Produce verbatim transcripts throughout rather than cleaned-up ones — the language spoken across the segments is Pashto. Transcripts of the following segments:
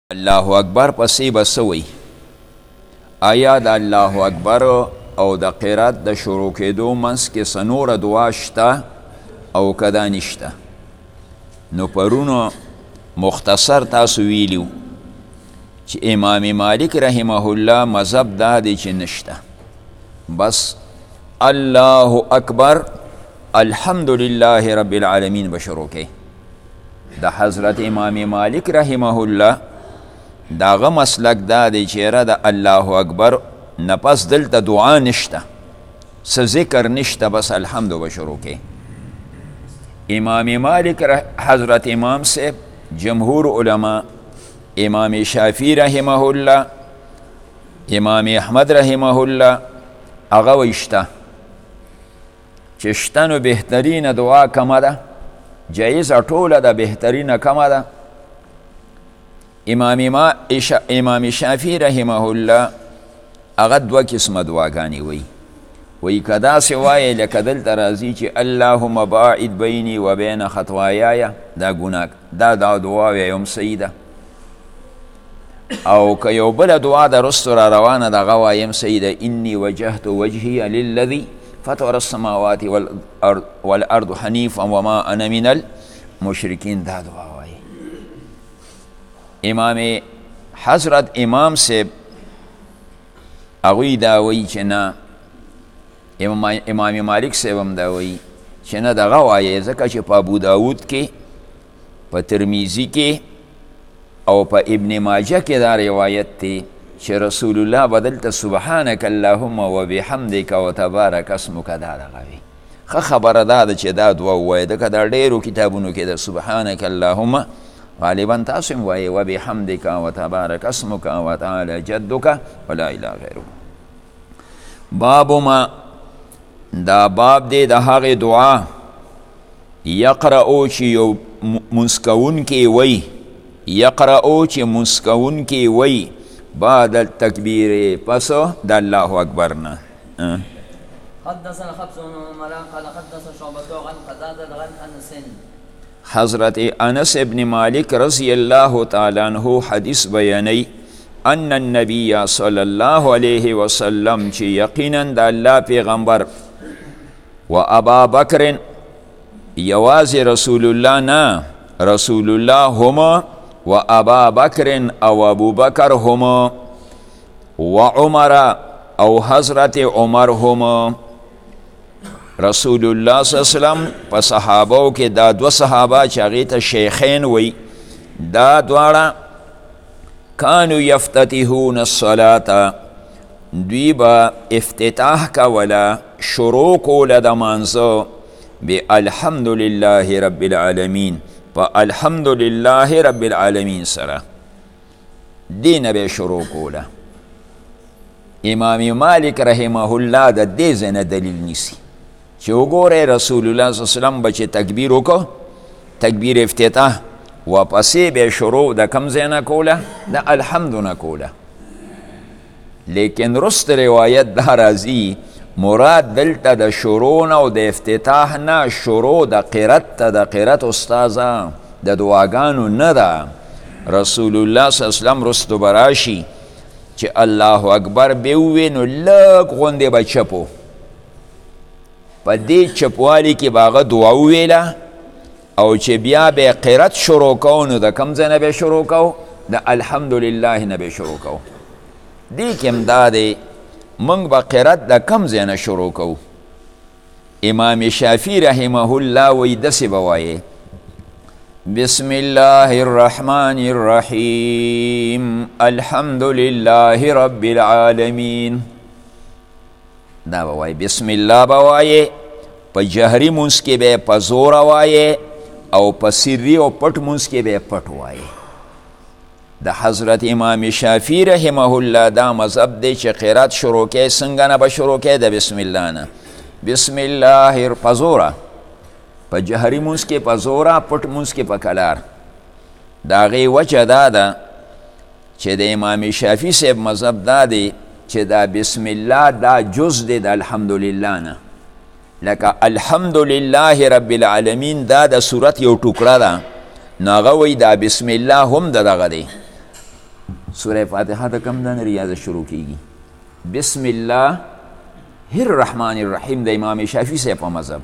الله اکبر پسې به څه وی؟ آیا د الله اکبر او د قرات د شروع کېدو منځ کې څه نوره دعا شته او که دا نشته؟ نو پرونو مختصر تاسو ویلیو چې امام مالک رحمه الله مذهب دا دی چې نشته، بس الله اکبر الحمدلله رب العالمین به شروع کې. د حضرت امام مالک رحمه الله داغه مسلک دا دی چې را د الله اکبر نپس دلته دعا نشته، څه ذکر نشته، بس الحمد به شروع کې. امام مالک حضرت امام صاحب، جمهور علما، امام شافعی رحمه الله، امام احمد رحمه الله، هغه ویشته چې شته نو بهترینه دعا کمه ده، جایزه ټوله ده، بهترینه کمه ده. امام ما امام شافعی رحمه الله هغه دوه قسمه دعاګانې وی وی که داسې وایې لکه دلته راځي چې اللهم باعد بیني و بین خطوایای، دا ګناه دا دا دعا وی هم صحیح ده. او که یو بله دعا د رستو را روانه ده هغه وایي هم صحیح ده، انی وجهت وجهی للذي فطر السماوات والارض حنیفا وما انا من المشرکین، دا دعا وایي. امام حضرت امام صاحب هغوی دا وایي چې نه، امام مالک صاحب هم دا وایي چې نه دغه وایي، ځکه چې په ابو داود کې، په ترمیزی کې او په ابن ماجه کې دا روایت دی چې رسول الله بدلته سبحانک اللهم و بحمدک و تبارک اسمک، دا دغه وي. ښه خبره دا ده چې دا دعا ووایي، ځکه دا ډېرو کتابونو کې د سبحانک اللهم غالبا تاسو هم وایي و بحمدک و تبارک اسمک و تعالی جدک ولا اله غیره. باب ما، دا باب دی د هغې دعا یقرأو چې یو منسکون کې وی، یقرأو چې منسکون کې وی بعد التکبیر، پس د الله اکبر نه. حدثنا خبز بن مران قال حدثنا شعبة عن قتادة عن انس. حضرت انس ابن مالک رضی الله تعالی عنہ حدیث بیانی ان النبی صلی الله علیه وسلم چې یقینا د الله پیغمبر و ابا بکر، یوازې رسول الله نه، رسول الله هما و ابا بکر او ابو بکر هما و عمر او حضرت عمر هما. رسول الله صلی الله علیه وسلم په صحابو کې دا دو صحابه چې هغې ته شیخین وی، دا دواړه کانو یفتتحون الصلاة، دوی به افتتاح کوله، شروع کوله د مانځه بالحمد لله رب العالمین، په الحمد لله رب العالمین سره دینه به شروع کوله. امام مالک رحمه الله د دې ځای نه دلیل نیسي چې وګوره رسول الله صلی الله علیه وسلم به چې تکبیر وکړو، تکبیر افتتاح، واپسې به شروع د کوم ځای نه کوله؟ د الحمد نه کوله. لیکن رست روایت دا راځي مراد دلته د شروع نه او د افتتاح نه، شروع د قرات ته، د قرات استاذه د دعاګانو نه ده. رسول الله صلی الله علیه وسلم رستو براشي چې الله اکبر به ووایي نو لږ غوندې به چپو، په دې چپوالي کې به هغه دعا وویله، او چې بیا به قرات شروع کوو نو د کوم ځای نه به شروع کوو؟ د الحمدلله نه به شروع کوو. دې کې هم دا دی موږ به قرات د کوم ځای نه شروع کوو؟ امام شافعی رحمه الله وایي داسې به وایې بسم الله الرحمن الرحیم الحمد لله رب العالمین، دا به وایي. بسم الله به وایې، په جهري منځ کې به په زوره وایې، او په سري او پټ منځ کې به پټ وایې. د حضرت امام شافعی رحمه الله دا مذهب دی چې قرات شروع کې څنګه نه به شروع کې؟ د بسم الله نه. بسم الله په زوره، په جهري منځ کې په زوره، پټ منځ کې په کلار. د هغې وجه دا ده چې د امام شافعی صاحب مذهب دا دی چې دا بسم الله دا جز دی د الحمدلله نه. لکه الحمدلله رب العالمین دا د صورت یو ټوکړه ده، نو هغه وایي دا بسم الله هم د دغه دی. سوره فاتحه د کم دن ریاض شروع کیږي بسم الله الرحمن الرحیم د امام شافعی صاحب په مذهب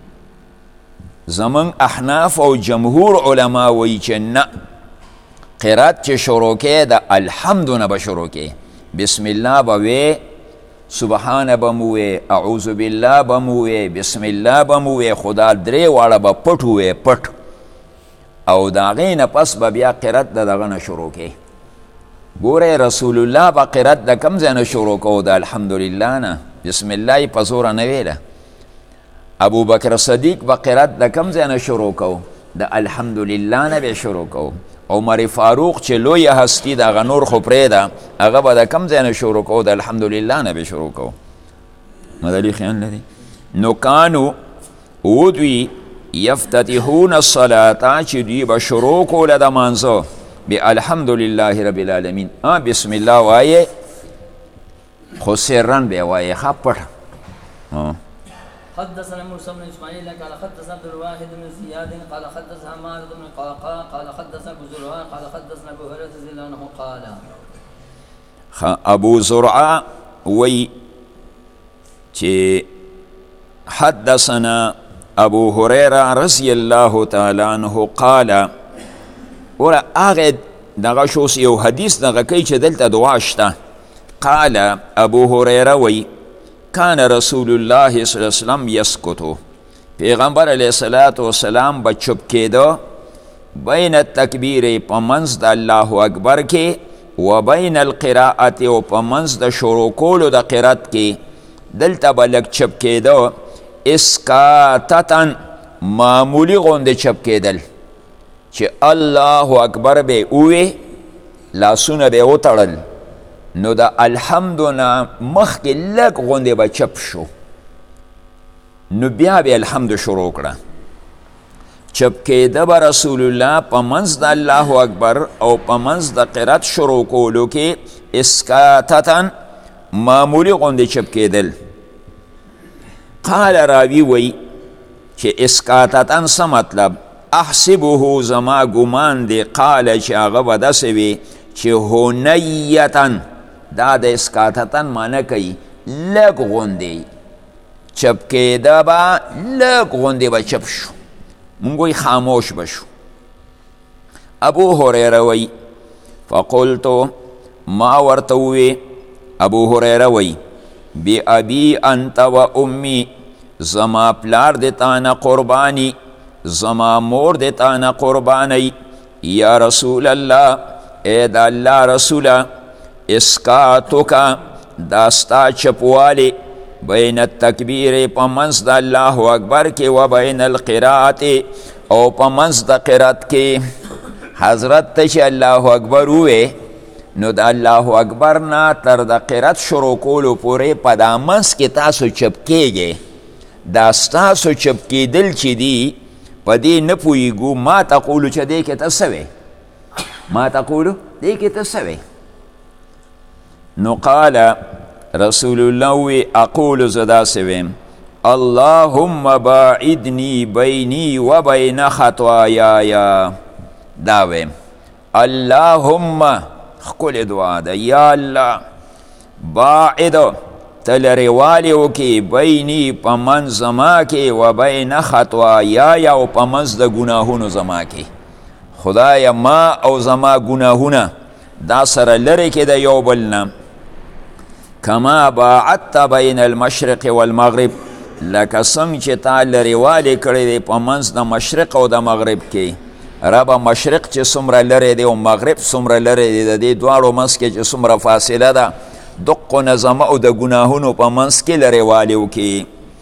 زمون احناف او جمهور علما وایي چې نه قرات چې شروع کې د الحمد نه به شروع کې بسم الله به وی سبحان به مو وی اعوذ بالله به مو وی بسم الله به مو وی خدا درې واړه به پټ وی پټ او د هغې نه پس به بیا قرات د دغه نه شروع کې ګوره رسول الله به قرات د کوم ځای نه شروع کو د الحمدلله نه بسم الله یې په زوره نه ویله ابو بکر صدیق به قرات د کوم ځای نه شروع کو د الحمدلله نه به شروع کو عمر فاروق چې لوی هستی د هغه نور خو پرېږده هغه به د کوم ځای نه شروع کو د الحمدلله نه به شروع کو مدلي خیال لري نو کانو ودوی یفتتحون الصلاة چې دوی به شروع کوله د مانځه بالحمدلله رب العالمین بسم الله وایې خو سرن به وایې ښه پټ حدثنا موسى بن اسماعيل قال حدثنا عبد الواحد بن زياد قال حدثنا عمار بن قعقاع قال حدثنا ابو زرعه قال حدثنا ابو هريره رضي الله عنه قال ابو زرعه وی چې حدثنا ابو هريره رضي الله تعالى عنه قال ور هغه دغه شوس یو حدیث دغه کوي چې دلته دعا شته قال ابو هريره وی کان رسول الله صلی الله علیه وسلم یسکتو پیغمبر علیه الصلاة والسلام به چپ کېده بین التکبیر په منځ د الله اکبر کې و بین القراءت او په منځ د شروع کولو د قرات کې دلته به لږ چپ کېده اسکاتتن معمولی غوندې چپ کېدل چې الله اکبر به اوې لاسونه به وتړل نو د الحمد نه مخکې لږ غوندې به چپ شو نو بیا به الحمد شروع کړه چپ کېده به رسول الله په منځ د الله اکبر او په منځ د قرات شروع کولو کې اسکاتتن معمولی غوندې چپ کېدل قال راوی وی چې اسکاتتن څه مطلب احسبه زما ګمان دی قال چې هغه به داسې وي چې هنیتن دا د اسکاتتن معنی کوي لږ غوندې چپ کېده به لږ غوندې به چپ شو مونږ وایي خاموش به شو ابو هریره وی فقلتو ما ورته ووی ابو هریره وی بی ابي انت و امي زما پلار د تانه قربانی زما مور د تانه قربانی یا رسول الله اے دا الله رسوله اسکاتوکا داستا چپوالی بین التکبیر پا منز دا اللہ اکبر کی و بین القرآت او پا منز دا قرآت کی حضرت تش اللہ اکبر ہوئے نو دا اللہ اکبر نا تر دا قرآت شروع کولو پورے پا دا منز کی تاسو چپکے گے داستاسو چپکی دل چی دی پا دی نپویگو ما تقولو چا دے کے تسوے ما تقولو دے کے تسوے نو قال رسول الله اقول زدا سویم اللهم باعدنی بینی و بین خطاياي داویم اللهم خکل دعا دا یا الله باعد تلری والیو کی بینی پا من زما کی و بین خطاياي و پا منز دا گناهونو زما کی خدایا ما او زما گناهونه دا سر لری که دا یو بلنا کما باعدت بین المشرق والمغرب لکه څنګه چې تا لرېوالی کړی دی په منځ د مشرق او د مغرب کې ربه مشرق چې څومره لرې دی او مغرب څومره لرې دی د دې دواړو منځ کې چې څومره فاصله ده دقو نظمه او د ګناهونو په منځ کې لرېوالی وکړي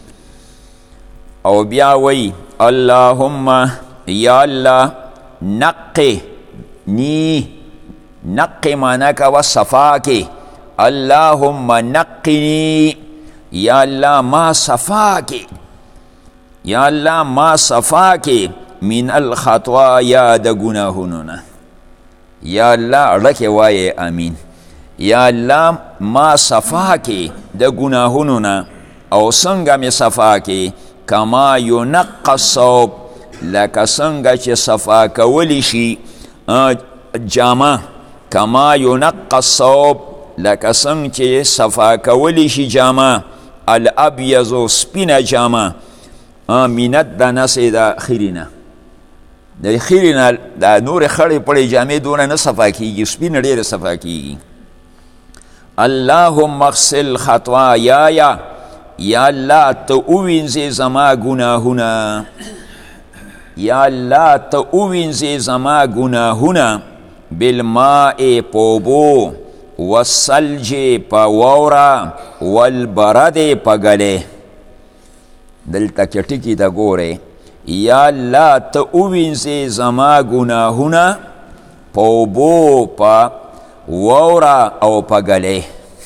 او بیا وی اللهم یا الله نقی نی نقی معنی کوه صفا کې اللهم نقنی یا اللہ ما صفا کی یا اللہ ما صفا کی من الخطایا دا گناہونونا یا اللہ رکے وائے آمین یا اللہ ما صفا کی دا گناہونونا او سنگا می صفا کی کما ینق الصوب لکا سنگا چه صفا کولی شی جامع کما ینق الثوب لکه څنګه چې صفا کولی شي جامه الابیض سپینه جامه من الدنس د خیرې نه د خیرې نه د نورې خړې پړې جامې دونه نه صفا کېږي سپینه ډېره صفا کېږي اللهم اغسل خطایای یا الله ته ووینځې زما ګناهونه یا الله ته ووینځې زما ګناهونه بالماء په اوبو والثلج په واوره والبرد په ګلې دلته کې ټکي ته ګورئ یا الله ته ووینځې زما ګناهونه په اوبو په واوره او په ګلې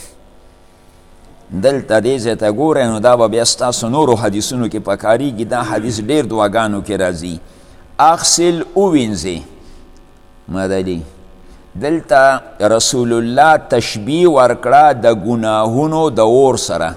دلته دې ځای ته ګورئ نو دا به بیا ستاسو نورو حدیثونو کې پکارېږي دا حدیث ډېر دعاګانو کې راځي اغسل ووینځې مدلي دلته رسول الله تشبیه ورکړه د ګناهونو د اور سره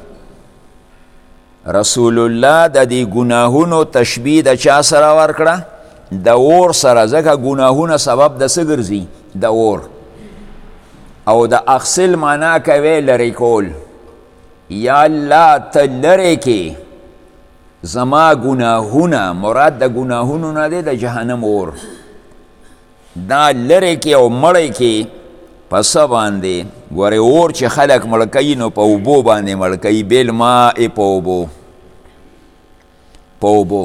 رسول الله د دې ګناهونو تشبیه د چا سره ورکړه د اور سره ځکه ګناهونه سبب د څه ګرځي د اور او د اغسل معنا کوي لرې کول یا الله ته لرې کې زما ګناهونه مراد د ګناهونو نه دی د جهنم اور دا لرې کې او مړی کې په څه باندې ګورې اور چې خلک مړ کوي نو په اوبو باندې مړ کوي بالماء په اوبو په اوبو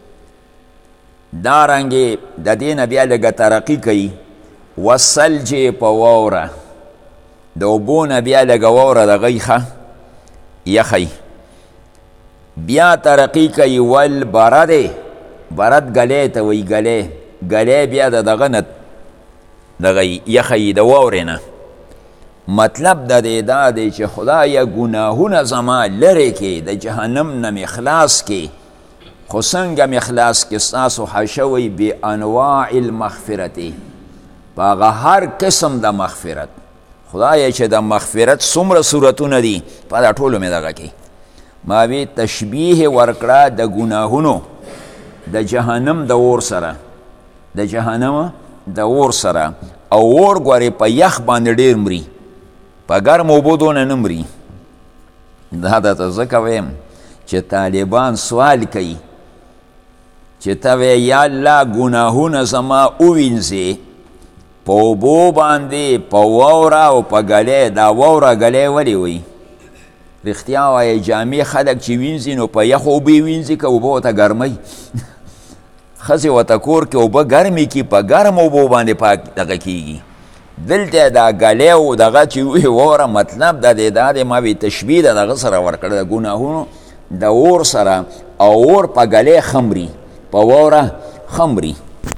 دارنګې د دې نه بیا لږه ترقي کوي والثلج په واوره د اوبو نه بیا لږه واوره دغی ښه یخی بیا ترقی کوي والبرد برد گلې ته وایي گلې گلې بیا د دغه نه دغه یخی د واورې نه مطلب د دې دا دی چې خدایه ګناهونه زما لرې کې د جهنم نه مې خلاص کې خو څنګه مې خلاص کې ستاسو حشوی بانواع المغفرت په هغه هر قسم د مغفرت خدایه چې د مغفرت څومره صورتونه دي په دا ټولو مې دغه کې ما وی تشبیه ورکړه د ګناهونو د جهنم د اور سره د جهنم د اور سره او اور ګورې په یخ باندې ډېر مري په ګرم اوبو دونه نه مري دا درته ځکه ویم چې طالبان سوال کوي چې ته وی یا الله ګناهونه زما ووینځې په اوبو باندې په واوره او په ګلې دا واوره ګلې ولې وایي رښتیا وایي جامې خلک چې وینځي نو په یخ اوبه وینځي که اوبه ورته ګرموي ښځې ورته کور کې اوبه ګرمې کي په ګرم اوبو باندې پاک دغه کېږي دلته دا ګلې او دغه چې وایي واوره مطلب د دې دا دی ما وی تشبیه د دغه سره ورکړه د ګناهونو د اور سره او اور په ګلې خمري په واوره خمري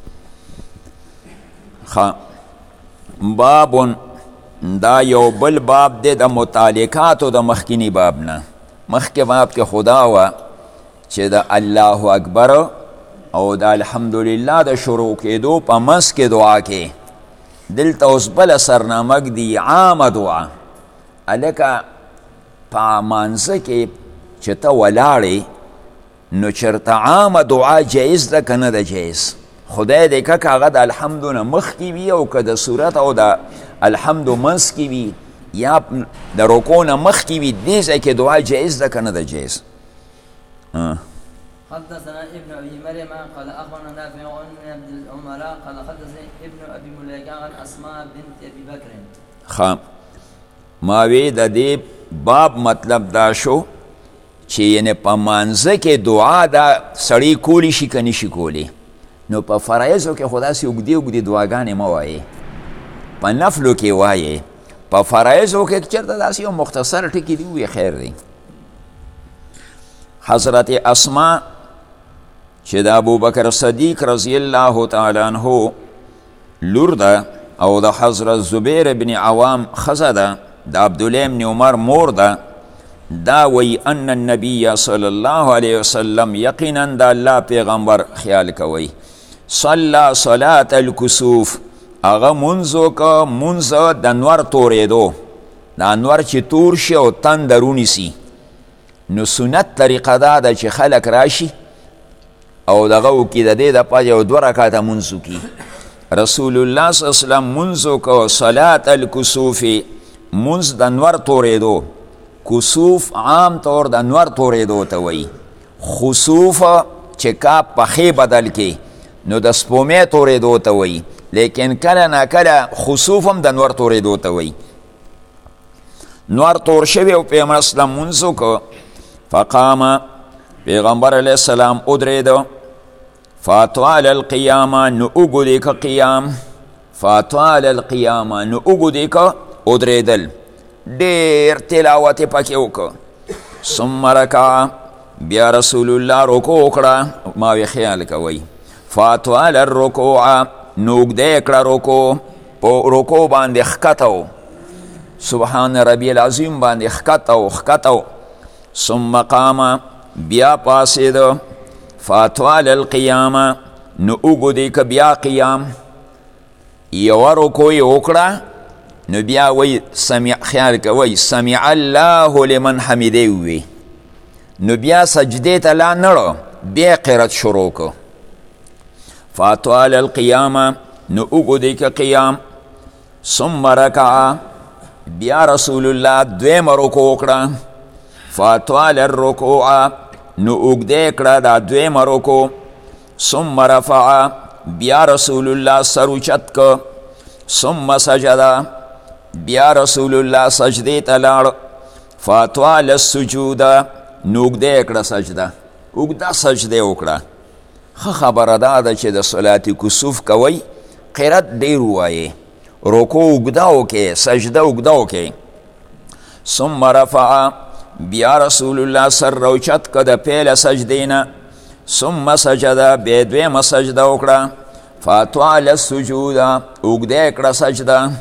بابون دا یو بل باب دی د متعلقاتو د مخکینی باب نه مخکې باب کې خدا وه چې د الله اکبر او د الحمدلله د شروع کېدو په منځ کې دعا کې دلته اوس بله سرنامک دی عامه دعا هلکه په مانځه کې چې ته ولاړې نو چېرته عامه دعا جایز ده که نه ده جایز خدای دې که هغه د الحمدو نه مخکې وي او که د صورت او د الحمدو منځ کې وي یا د رکو نه مخکې وي دې ځای کې دعا جایز ده که نه ده جایز حدثنا ابن ابي مريم قال اخبرنا نافع عن عبد العمراء قال حدثني ابن ابي مليكه عن اسماء بنت ابي بكر خام ما وی د دې باب مطلب دا شو چې یعنی په مانځه کې دعا دا سړی کولی شي که نشي کولی نو په فرایضو کې خو داسې اوږدې اوږدې دعاګانې مه وایې په نفلو کې وایې په فرایضو کې چېرته داسې یو مختصر ټکي دي ووایې خیر دی حضرت اسما چې د ابوبکر صدیق رضی الله تعالی عنه لور ده او د حضرت زبیر بن عوام ښځه ده د عبدالله بن عمر مور ده دا وی ان النبی صلی الله علیه وسلم یقینا د الله پیغمبر خیال کوي صلی صلاة الکسوف هغه منځو که منځ د نور تورېدو دا نور چې تور شي او تن درونیسي نو سنت طریقه دا ده چې خلک راشي او دغه وکړي د دې دپاره یو دوه رکعته منځ وکړي رسول الله صلی الله علیه وسلم منځ وکړو صلات الکسوف منځ د انور تورېدو کسوف عام طور د انور تورېدو ته وایي خسوف چې کاپ پخې بدل کې نو د سپومې تورېدو ته وایي لیکن کله ناکله خسوف هم د انور تورېدو ته وایي نور تور شوی او پیغمبر اسلام منځ وکړو فقام پیغمبر علیه السلام ودرېده فاطال القیامه نو اوږدې که قیام فاطال القیامه نو اوږدې که ودرېدل ډېر تلاوت یې پکې وکړه ثم رکع بیا رسول الله رکوع وکړه ما وی خیال کوئ فاطال الرکوع نو اوږده یې کړه رکوع په رکوع باندې ښکته و سبحان ربی العظیم باندې ښکته و ښکته و ثم قام بیا پاسېده فاطال القیامه نو اوږدې که بیا قیام یوه رکوع یې وکړه نو بیا وی سمع خیال کوي سمع الله لمن حمده وی نو بیا سجدې ته لا نړه بیا قرت شروع که فاطال القیامه نو اوږدې که قیام ثم رکع بیا رسول الله دویمه رکوع وکړه فاطال الرکوع نو اوږده کړه دا دویمه رکوع ثم رفع بیا رسول الله سر اوچت که ثم سجده بیا رسول الله سجدې ته لاړ فاطال السجود نو اوږده کړه سجده اوږده سجده وکړه ښه خبره دا ده چې د صلات کسوف کوئ قرت ډېر ووایې رکوع اوږده وکړې سجده اوږده وکړې ثم رفع بیا رسول الله سر روچت که د پیل سجدې نه ثم سجده بیا دویمه سجده وکړه فاطال السجود اوږده کړه سجده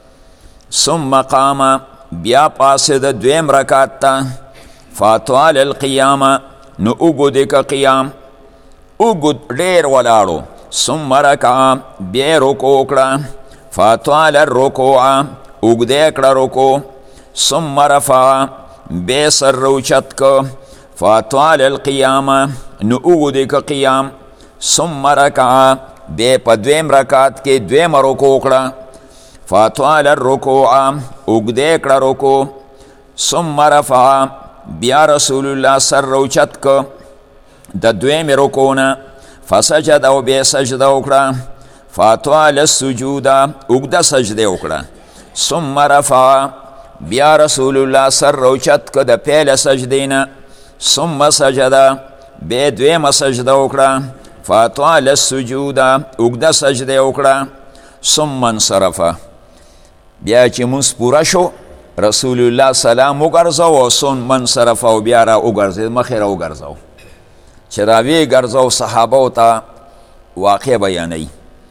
ثم قام بیا پاسېده دویم رکعت ته فاطال القیامه نو اوږدې که قیام اوږد ډېر ولاړو ثم رکع بیا رکوع وکړه فاطال الرکوع اوږده کړه رکوع ثم رفع بیا سر روچت که فاطال القیامه نو اوږدې که قیام ثم رکع بیا په دویم رکعت کې دویمه رکوع وکړه فاطال الرکوع اوږده کړه رکوع ثم رفع بیا رسول الله سر روچت که د دویمې رکوع نه فسجد او بیا سجده وکړه فاطال السجود اوږده سجده وکړه ثم رفع بیا رسول الله سر روچت که د پیل سجدې نه ثم سجده بیا دویمه سجده وکړه فاطال السجود اوږده سجده وکړه ثم انصرفه بیا چې مونځ پوره شو رسول الله سلام وګرځو او ثم انصرفه او بیا را وګرځېد مخې را وګرځو چې را ویې ګرځو صحابو ته واقع بیانوي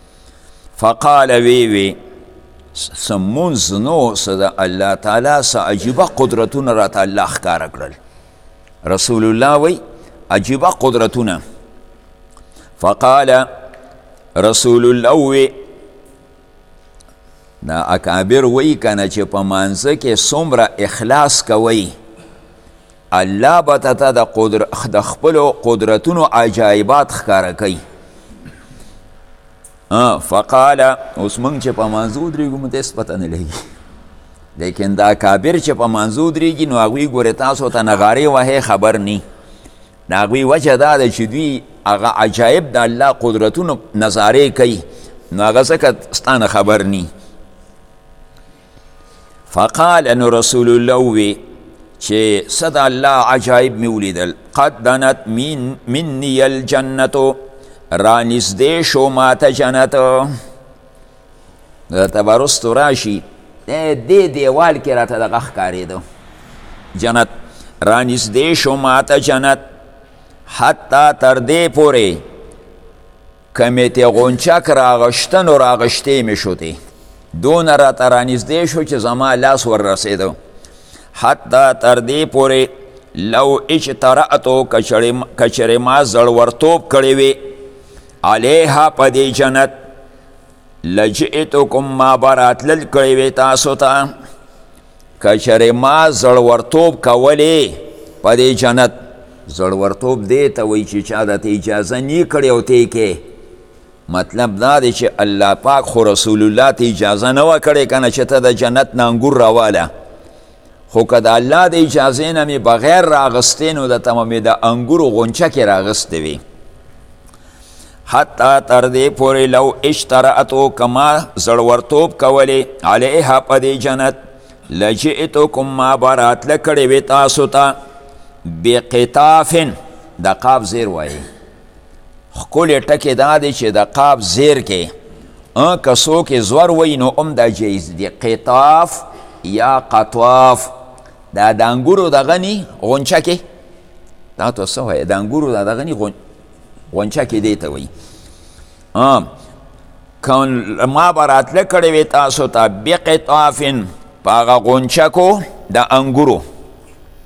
فقال وی وی سمونز نو څه د الله تعالی څه عجیبه قدرتونه راته الله ښکاره کړل رسول الله وی عجیبه قدرتونه فقال رسول الله وی دا اکابر وی کنه چې په مانځه کې څومره اخلاص کوي الله به ته د خپلو قدرتونو عجایبات ښکاره کوي فقال اوس موږ چې په مانځه ودرېږو موږ ته هېڅ پته نه لګي لیکن دا کابر چې په مانځه ودرېږي نو هغوی ګورې تاسو ته نغارې وهې خبر نی د هغوی وجه دا ده چې دوی هغه عجایب د الله قدرتونو نظارې کوي نو هغه ځکه ستا نه خبر نی فقال نو رسول الله وی چې څه د الله عجایب مې ولیدل قد دنت من مني الجنتو را نزدې شو ماته جنت درته به رستو راشي دې دیوال کې راته دغه ښکارېده جنت را نزدې شو ماته جنت حتی تر دې پورې که مې تې غونچک راغشته نو راغشتې مې شوتې دونه راته را نزدې شو چې زما لاس ور رسېده حتی تر دې پورې لو اجترأتو که چېرې ما زړورتوب کړی وي علیها په دې جنت لجئتکم ما به راتلل کړی وی تاسو ته که چېرې ما زړورتوب کولی په دې جنت زړورتوب دې ته وایي چې چا درته اجازه نی کړې او ته یې کې مطلب دا دی چې الله پاک خو رسول الله ته اجازه نه وکړې کنه چې ته د جنت نه انګور راواله، خو که د الله د اجازې نه مې بغیر راغستې نو د ته مې د انګورو غونچه کې راغستې وي. حتی تر دې پورې لو اشترأتو کما زړورتوب کولې علیها په دې جنت لجئتکم ما به راتله کړې وې تاسو ته بقطافن د قاف زیر وایي. ښکلې ټکې دا دی چې د قاف زیر کې که څوک یې زور وایي نو هم دا جایز دی. قطاف یا قطواف دا د انګورو دغه نی غونچه کې دا تو څه وایي د انګورو د دغه نی غونچه کې دی ته وایي. ما به راتله کړې وې تاسو ته بقطافن په هغه غونچکو د انګورو